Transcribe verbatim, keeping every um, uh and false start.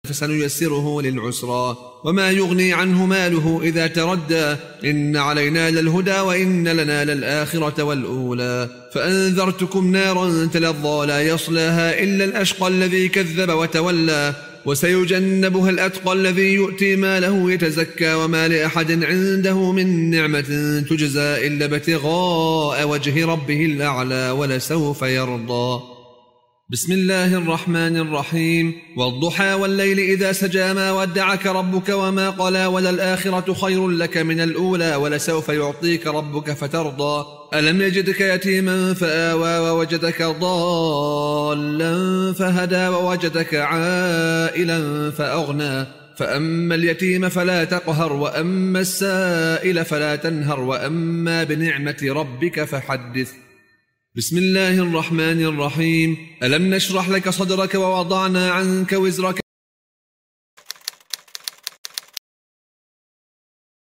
فسنيسره للعسرى وما يغني عنه ماله إذا تردى إن علينا للهدى وإن لنا للآخرة والأولى فأنذرتكم نارا تلظى لا يصلاها إلا الأشقى الذي كذب وتولى وسيجنبها الأتقى الذي يؤتي ماله يتزكى وما لأحد عنده من نعمة تجزى إلا ابتغاء وجه ربه الأعلى ولسوف يرضى. بسم الله الرحمن الرحيم والضحى والليل إذا سجى ما ودعك ربك وما قلى وللآخرة خير لك من الأولى ولسوف يعطيك ربك فترضى. ألم يجدك يتيما فآوى ووجدك ضالا فهدى ووجدك عائلا فأغنى فأما اليتيم فلا تقهر وأما السائل فلا تنهر وأما بنعمة ربك فحدث. بسم الله الرحمن الرحيم ألم نشرح لك صدرك ووضعنا عنك وزرك